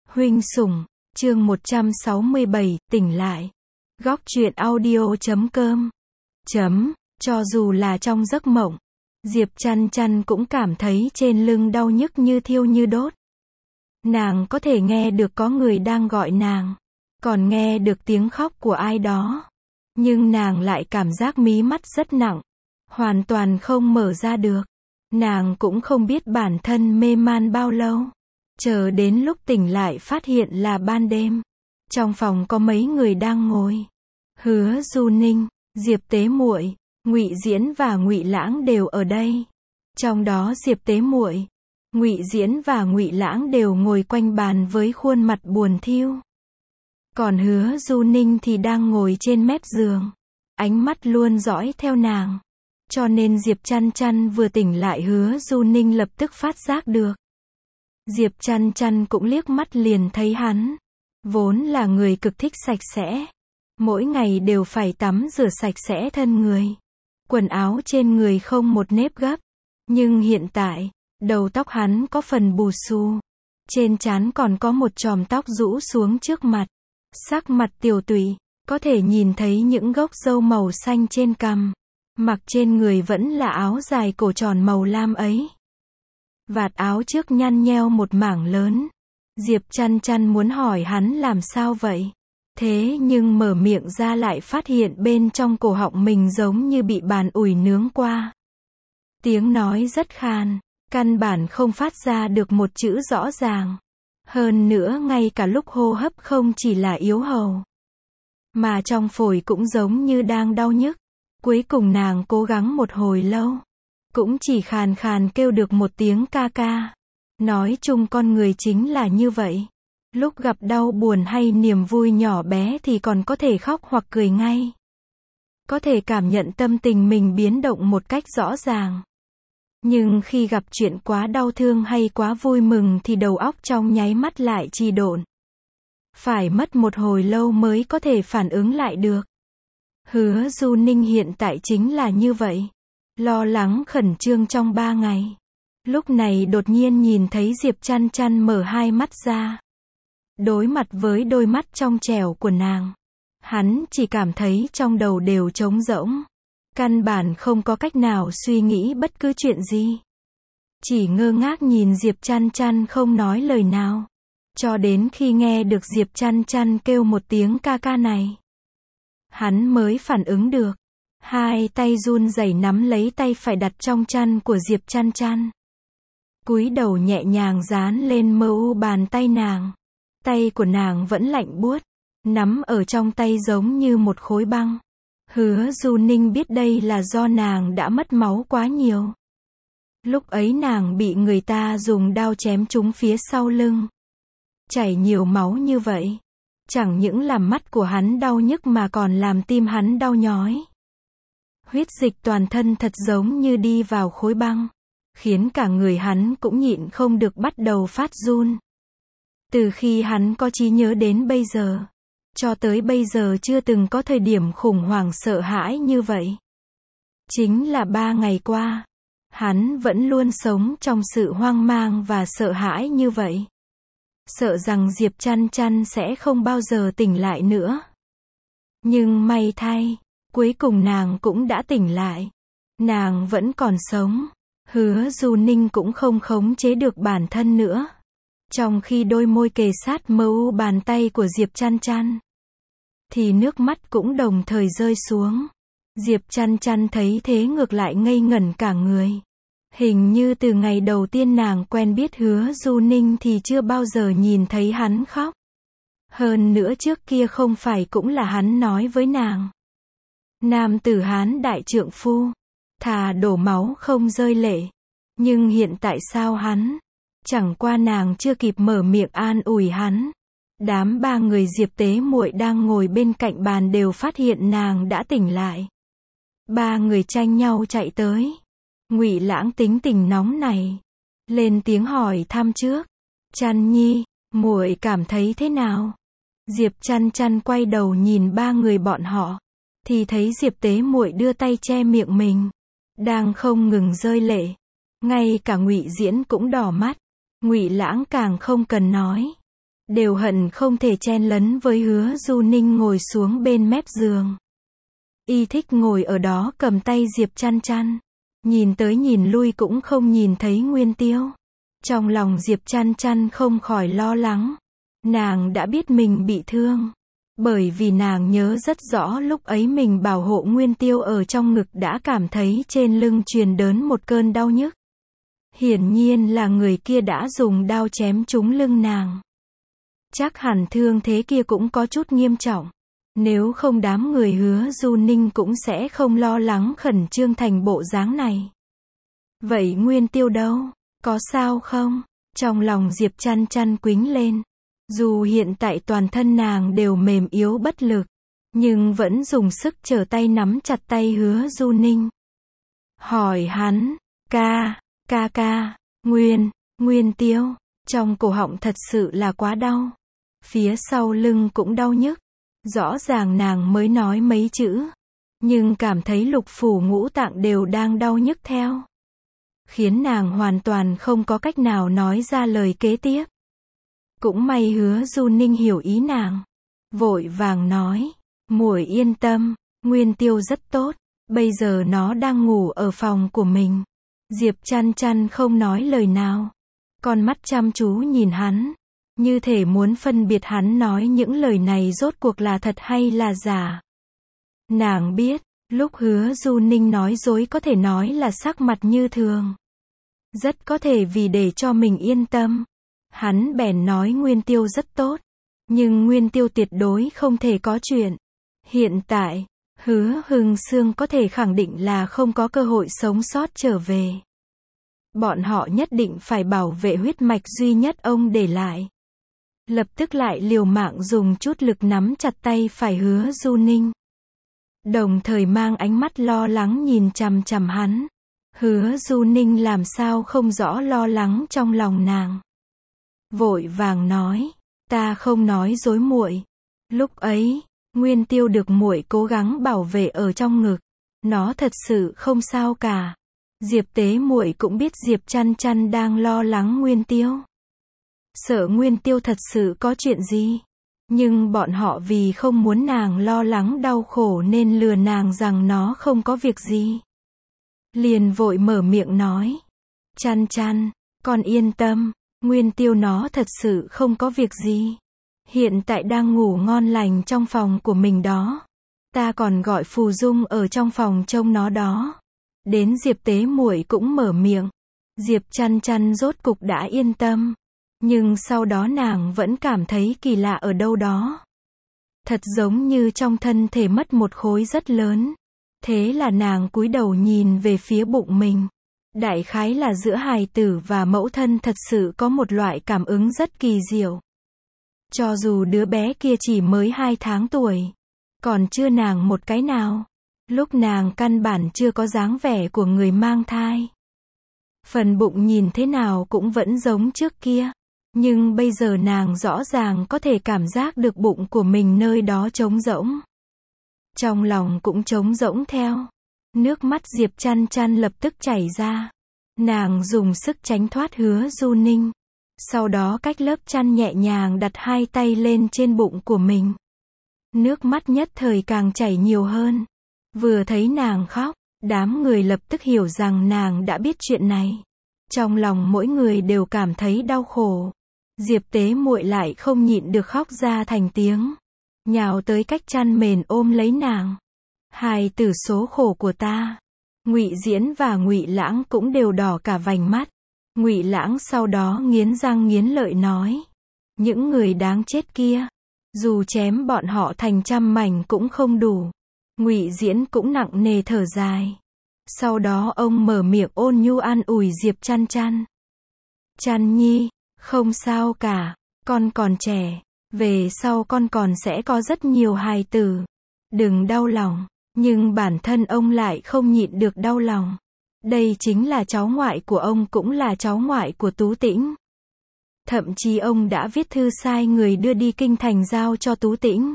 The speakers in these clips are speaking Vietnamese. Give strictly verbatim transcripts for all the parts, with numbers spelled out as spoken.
Huynh sủng, chương một trăm sáu mươi bảy, tỉnh lại. Góc truyện audio chấm com. Chấm, cho dù là trong giấc mộng, Diệp Chăn Chăn cũng cảm thấy trên lưng đau nhức như thiêu như đốt. Nàng có thể nghe được có người đang gọi nàng, còn nghe được tiếng khóc của ai đó. Nhưng nàng lại cảm giác mí mắt rất nặng, hoàn toàn không mở ra được. Nàng cũng không biết bản thân mê man bao lâu. Chờ đến lúc tỉnh lại phát hiện là ban đêm. Trong phòng có mấy người đang ngồi. Hứa Du Ninh, Diệp Tế Muội, Ngụy Diễn và Ngụy Lãng đều ở đây. Trong đó Diệp Tế Muội, Ngụy Diễn và Ngụy Lãng đều ngồi quanh bàn với khuôn mặt buồn thiu. Còn Hứa Du Ninh thì đang ngồi trên mép giường, ánh mắt luôn dõi theo nàng. Cho nên Diệp Chăn Chăn vừa tỉnh lại Hứa Du Ninh lập tức phát giác được. Diệp Chăn Chăn cũng liếc mắt liền thấy hắn. Vốn là người cực thích sạch sẽ. Mỗi ngày đều phải tắm rửa sạch sẽ thân người. Quần áo trên người không một nếp gấp. Nhưng hiện tại, đầu tóc hắn có phần bù xù. Trên trán còn có một chòm tóc rũ xuống trước mặt. Sắc mặt tiều tụy, có thể nhìn thấy những gốc râu màu xanh trên cằm. Mặc trên người vẫn là áo dài cổ tròn màu lam ấy. Vạt áo trước nhăn nheo một mảng lớn. Diệp Chăn Chăn muốn hỏi hắn làm sao vậy. Thế nhưng mở miệng ra lại phát hiện bên trong cổ họng mình giống như bị bàn ủi nướng qua. Tiếng nói rất khan, căn bản không phát ra được một chữ rõ ràng. Hơn nữa ngay cả lúc hô hấp không chỉ là yếu hầu, mà trong phổi cũng giống như đang đau nhức. Cuối cùng nàng cố gắng một hồi lâu, cũng chỉ khàn khàn kêu được một tiếng ca ca. Nói chung con người chính là như vậy. Lúc gặp đau buồn hay niềm vui nhỏ bé thì còn có thể khóc hoặc cười ngay. Có thể cảm nhận tâm tình mình biến động một cách rõ ràng. Nhưng khi gặp chuyện quá đau thương hay quá vui mừng thì đầu óc trong nháy mắt lại trì độn. Phải mất một hồi lâu mới có thể phản ứng lại được. Hứa Du Ninh hiện tại chính là như vậy. Lo lắng khẩn trương trong ba ngày. Lúc này đột nhiên nhìn thấy Diệp Chăn Chăn mở hai mắt ra. Đối mặt với đôi mắt trong trẻo của nàng. Hắn chỉ cảm thấy trong đầu đều trống rỗng. Căn bản không có cách nào suy nghĩ bất cứ chuyện gì. Chỉ ngơ ngác nhìn Diệp Chăn Chăn không nói lời nào. Cho đến khi nghe được Diệp Chăn Chăn kêu một tiếng ca ca này. Hắn mới phản ứng được. Hai tay run rẩy nắm lấy tay phải đặt trong chăn của Diệp Chăn Chăn. Cúi đầu nhẹ nhàng dán lên mờ u bàn tay nàng. Tay của nàng vẫn lạnh buốt. Nắm ở trong tay giống như một khối băng. Hứa Du Ninh biết đây là do nàng đã mất máu quá nhiều. Lúc ấy nàng bị người ta dùng đao chém trúng phía sau lưng. Chảy nhiều máu như vậy. Chẳng những làm mắt của hắn đau nhức mà còn làm tim hắn đau nhói. Huyết dịch toàn thân thật giống như đi vào khối băng. Khiến cả người hắn cũng nhịn không được bắt đầu phát run. Từ khi hắn có trí nhớ đến bây giờ. Cho tới bây giờ chưa từng có thời điểm khủng hoảng sợ hãi như vậy. Chính là ba ngày qua. Hắn vẫn luôn sống trong sự hoang mang và sợ hãi như vậy. Sợ rằng Diệp Chăn Chăn sẽ không bao giờ tỉnh lại nữa. Nhưng may thay, cuối cùng nàng cũng đã tỉnh lại. Nàng vẫn còn sống. Hứa Du Ninh cũng không khống chế được bản thân nữa. Trong khi đôi môi kề sát mờ u bàn tay của Diệp Chăn Chăn, thì nước mắt cũng đồng thời rơi xuống. Diệp Chăn Chăn thấy thế ngược lại ngây ngẩn cả người. Hình như từ ngày đầu tiên nàng quen biết Hứa Du Ninh thì chưa bao giờ nhìn thấy hắn khóc. Hơn nữa trước kia không phải cũng là hắn nói với nàng. Nam tử Hán đại trượng phu, thà đổ máu không rơi lệ. Nhưng hiện tại sao hắn? Chẳng qua nàng chưa kịp mở miệng an ủi hắn. Đám ba người Diệp Tế Muội đang ngồi bên cạnh bàn đều phát hiện nàng đã tỉnh lại. Ba người tranh nhau chạy tới. Ngụy Lãng tính tình nóng này, lên tiếng hỏi thăm trước. Chăn nhi, muội cảm thấy thế nào? Diệp Chăn Chăn quay đầu nhìn ba người bọn họ, thì thấy Diệp Tế Muội đưa tay che miệng mình, đang không ngừng rơi lệ. Ngay cả Ngụy Diễn cũng đỏ mắt. Ngụy Lãng càng không cần nói. đều hận không thể chen lấn với Hứa Du Ninh ngồi xuống bên mép giường. Y thích ngồi ở đó cầm tay Diệp Chăn Chăn. Nhìn tới nhìn lui cũng không nhìn thấy Nguyên Tiêu. Trong lòng Diệp Chăn Chăn không khỏi lo lắng. Nàng đã biết mình bị thương. Bởi vì nàng nhớ rất rõ lúc ấy mình bảo hộ Nguyên Tiêu ở trong ngực đã cảm thấy trên lưng truyền đớn một cơn đau nhức. Hiển nhiên là người kia đã dùng đao chém trúng lưng nàng. Chắc hẳn thương thế kia cũng có chút nghiêm trọng. Nếu không đám người Hứa Du Ninh cũng sẽ không lo lắng khẩn trương thành bộ dáng này. Vậy Nguyên Tiêu đâu? Có sao không? Trong lòng Diệp Chăn Chăn quĩnh lên. Dù hiện tại toàn thân nàng đều mềm yếu bất lực, nhưng vẫn dùng sức trở tay nắm chặt tay Hứa Du Ninh. Hỏi hắn, ca, ca ca, Nguyên, Nguyên Tiêu, trong cổ họng thật sự là quá đau. Phía sau lưng cũng đau nhức. Rõ ràng nàng mới nói mấy chữ, nhưng cảm thấy lục phủ ngũ tạng đều đang đau nhức theo. Khiến nàng hoàn toàn không có cách nào nói ra lời kế tiếp. Cũng may Hứa Du Ninh hiểu ý nàng. Vội vàng nói, muội yên tâm, Nguyên Tiêu rất tốt, bây giờ nó đang ngủ ở phòng của mình. Diệp Chăn Chăn không nói lời nào. Con mắt chăm chú nhìn hắn. Như thể muốn phân biệt hắn nói những lời này rốt cuộc là thật hay là giả. Nàng biết, lúc Hứa Du Ninh nói dối có thể nói là sắc mặt như thường. Rất có thể vì để cho mình yên tâm. Hắn bèn nói Nguyên Tiêu rất tốt. Nhưng Nguyên Tiêu tuyệt đối không thể có chuyện. Hiện tại, Hứa Hưng Sương có thể khẳng định là không có cơ hội sống sót trở về. Bọn họ nhất định phải bảo vệ huyết mạch duy nhất ông để lại. Lập tức lại liều mạng dùng chút lực nắm chặt tay phải Hứa Du Ninh. Đồng thời mang ánh mắt lo lắng nhìn chằm chằm hắn. Hứa Du Ninh làm sao không rõ lo lắng trong lòng nàng. Vội vàng nói, ta không nói dối muội. Lúc ấy, Nguyên Tiêu được muội cố gắng bảo vệ ở trong ngực. Nó thật sự không sao cả. Diệp Tế muội cũng biết Diệp Chăn Chăn đang lo lắng Nguyên Tiêu. Sợ Nguyên Tiêu thật sự có chuyện gì. Nhưng bọn họ vì không muốn nàng lo lắng đau khổ nên lừa nàng rằng nó không có việc gì. Liền vội mở miệng nói. Chăn Chăn, con yên tâm, Nguyên Tiêu nó thật sự không có việc gì. Hiện tại đang ngủ ngon lành trong phòng của mình đó. Ta còn gọi Phù Dung ở trong phòng trông nó đó. Đến Diệp Tế muội cũng mở miệng. Diệp Chăn Chăn rốt cục đã yên tâm. Nhưng sau đó nàng vẫn cảm thấy kỳ lạ ở đâu đó. Thật giống như trong thân thể mất một khối rất lớn. Thế là nàng cúi đầu nhìn về phía bụng mình. Đại khái là giữa hài tử và mẫu thân thật sự có một loại cảm ứng rất kỳ diệu. Cho dù đứa bé kia chỉ mới hai tháng tuổi. Còn chưa nàng một cái nào. Lúc nàng căn bản chưa có dáng vẻ của người mang thai. Phần bụng nhìn thế nào cũng vẫn giống trước kia. Nhưng bây giờ nàng rõ ràng có thể cảm giác được bụng của mình nơi đó trống rỗng. Trong lòng cũng trống rỗng theo. Nước mắt Diệp Chăn Chăn lập tức chảy ra. Nàng dùng sức tránh thoát Hứa Du Ninh. Sau đó cách lớp chăn nhẹ nhàng đặt hai tay lên trên bụng của mình. Nước mắt nhất thời càng chảy nhiều hơn. Vừa thấy nàng khóc, đám người lập tức hiểu rằng nàng đã biết chuyện này. Trong lòng mỗi người đều cảm thấy đau khổ. Diệp Tế muội lại không nhịn được khóc ra thành tiếng. Nhào tới cách chăn mền ôm lấy nàng. Hài tử số khổ của ta. Ngụy Diễn và Ngụy Lãng cũng đều đỏ cả vành mắt. Ngụy Lãng sau đó nghiến răng nghiến lợi nói. Những người đáng chết kia. Dù chém bọn họ thành trăm mảnh cũng không đủ. Ngụy Diễn cũng nặng nề thở dài. Sau đó ông mở miệng ôn nhu an ủi Diệp Chăn Chăn. Chăn nhi, không sao cả, con còn trẻ, về sau con còn sẽ có rất nhiều hài tử. Đừng đau lòng, nhưng bản thân ông lại không nhịn được đau lòng. Đây chính là cháu ngoại của ông cũng là cháu ngoại của Tú Tĩnh. Thậm chí ông đã viết thư sai người đưa đi kinh thành giao cho Tú Tĩnh.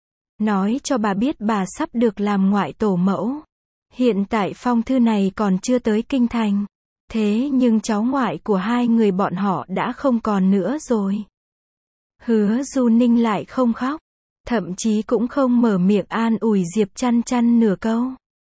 Nói cho bà biết bà sắp được làm ngoại tổ mẫu. Hiện tại phong thư này còn chưa tới kinh thành. Thế nhưng cháu ngoại của hai người bọn họ đã không còn nữa rồi. Hứa Du Ninh lại không khóc, thậm chí cũng không mở miệng an ủi Diệp Chăn Chăn nửa câu.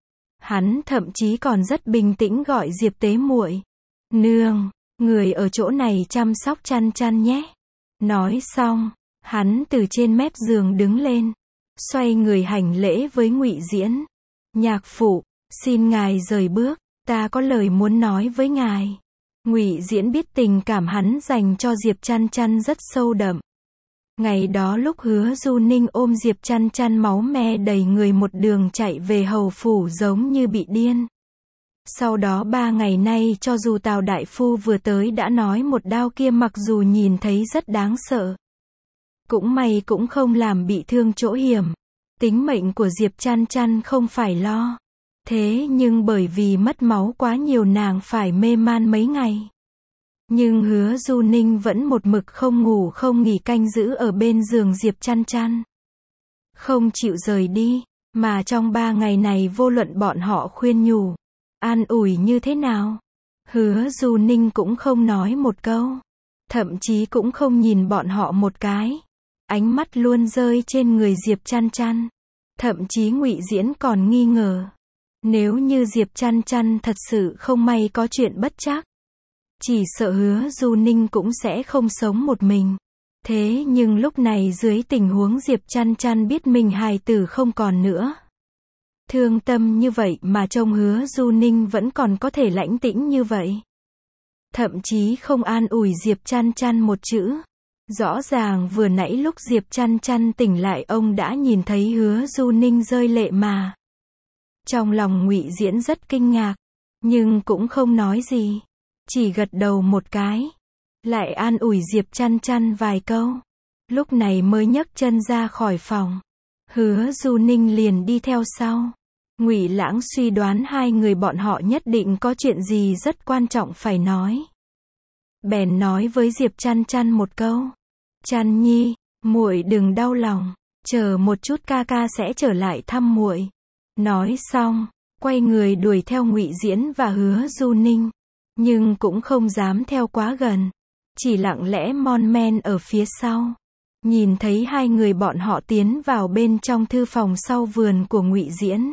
Hắn thậm chí còn rất bình tĩnh gọi Diệp Tế muội, "Nương, người ở chỗ này chăm sóc Chăn Chăn nhé." Nói xong, hắn từ trên mép giường đứng lên, xoay người hành lễ với Ngụy Diễn. "Nhạc phụ, xin ngài rời bước, ta có lời muốn nói với ngài." Ngụy Diễn biết tình cảm hắn dành cho Diệp Chăn Chăn rất sâu đậm. Ngày đó lúc Hứa Du Ninh ôm Diệp Chăn Chăn máu me đầy người một đường chạy về hầu phủ giống như bị điên. Sau đó ba ngày nay cho dù Tào Đại Phu vừa tới đã nói một đao kia mặc dù nhìn thấy rất đáng sợ, cũng may cũng không làm bị thương chỗ hiểm. Tính mệnh của Diệp Chăn Chăn không phải lo. Thế nhưng bởi vì mất máu quá nhiều nàng phải mê man mấy ngày. Nhưng Hứa Du Ninh vẫn một mực không ngủ không nghỉ canh giữ ở bên giường Diệp Chăn Chăn, không chịu rời đi, mà trong ba ngày này vô luận bọn họ khuyên nhủ, an ủi như thế nào, Hứa Du Ninh cũng không nói một câu, thậm chí cũng không nhìn bọn họ một cái. Ánh mắt luôn rơi trên người Diệp Chăn Chăn. Thậm chí Ngụy Diễn còn nghi ngờ, nếu như Diệp Chăn Chăn thật sự không may có chuyện bất trắc, chỉ sợ Hứa Du Ninh cũng sẽ không sống một mình. Thế nhưng lúc này dưới tình huống Diệp Chăn Chăn biết mình hài tử không còn nữa, thương tâm như vậy mà trông Hứa Du Ninh vẫn còn có thể lãnh tĩnh như vậy, thậm chí không an ủi Diệp Chăn Chăn một chữ. Rõ ràng vừa nãy lúc Diệp Chăn Chăn tỉnh lại ông đã nhìn thấy Hứa Du Ninh rơi lệ mà. Trong lòng Ngụy Diễn rất kinh ngạc, nhưng cũng không nói gì, chỉ gật đầu một cái, lại an ủi Diệp Chăn Chăn vài câu, lúc này mới nhấc chân ra khỏi phòng. Hứa Du Ninh liền đi theo sau. Ngụy Lãng suy đoán hai người bọn họ nhất định có chuyện gì rất quan trọng phải nói, bèn nói với Diệp Chăn Chăn một câu, "Chăn Nhi, muội đừng đau lòng, chờ một chút ca ca sẽ trở lại thăm muội." Nói xong, quay người đuổi theo Ngụy Diễn và Hứa Du Ninh, nhưng cũng không dám theo quá gần, chỉ lặng lẽ mon men ở phía sau. Nhìn thấy hai người bọn họ tiến vào bên trong thư phòng sau vườn của Ngụy Diễn,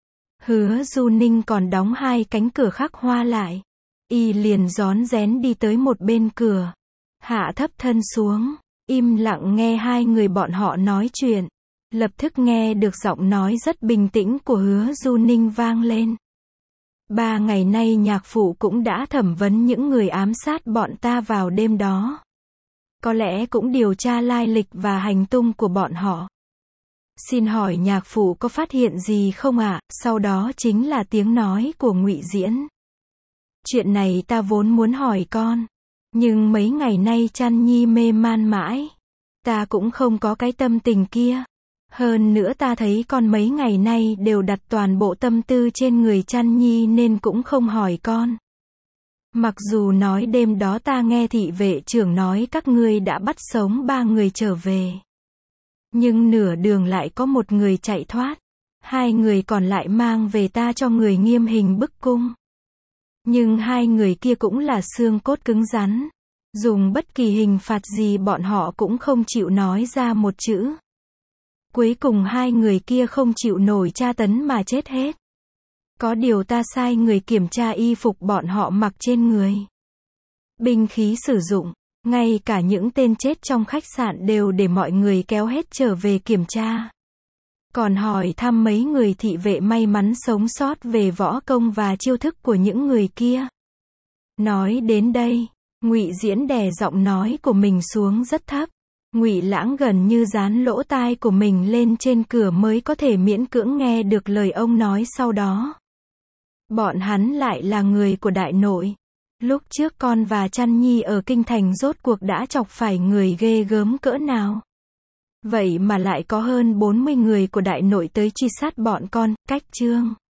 Hứa Du Ninh còn đóng hai cánh cửa khắc hoa lại, y liền rón rén đi tới một bên cửa, hạ thấp thân xuống, im lặng nghe hai người bọn họ nói chuyện. Lập tức nghe được giọng nói rất bình tĩnh của Hứa Du Ninh vang lên. "Ba ngày nay nhạc phụ cũng đã thẩm vấn những người ám sát bọn ta vào đêm đó. Có lẽ cũng điều tra lai lịch và hành tung của bọn họ. Xin hỏi nhạc phụ có phát hiện gì không ạ?" Sau đó chính là tiếng nói của Ngụy Diễn. "Chuyện này ta vốn muốn hỏi con, nhưng mấy ngày nay Chăn Nhi mê man mãi, ta cũng không có cái tâm tình kia. Hơn nữa ta thấy con mấy ngày nay đều đặt toàn bộ tâm tư trên người Chăn Nhi nên cũng không hỏi con. Mặc dù nói đêm đó ta nghe thị vệ trưởng nói các ngươi đã bắt sống ba người trở về, nhưng nửa đường lại có một người chạy thoát, hai người còn lại mang về ta cho người nghiêm hình bức cung. Nhưng hai người kia cũng là xương cốt cứng rắn, dùng bất kỳ hình phạt gì bọn họ cũng không chịu nói ra một chữ. Cuối cùng hai người kia không chịu nổi tra tấn mà chết hết. Có điều ta sai người kiểm tra y phục bọn họ mặc trên người, binh khí sử dụng, ngay cả những tên chết trong khách sạn đều để mọi người kéo hết trở về kiểm tra. Còn hỏi thăm mấy người thị vệ may mắn sống sót về võ công và chiêu thức của những người kia." Nói đến đây, Ngụy Diễn đè giọng nói của mình xuống rất thấp. Ngụy Lãng gần như dán lỗ tai của mình lên trên cửa mới có thể miễn cưỡng nghe được lời ông nói sau đó. Bọn hắn lại là người của đại nội. Lúc trước con và Chăn Nhi ở kinh thành rốt cuộc đã chọc phải người ghê gớm cỡ nào. Vậy mà lại có hơn bốn mươi người của đại nội tới truy sát bọn con, cách chương.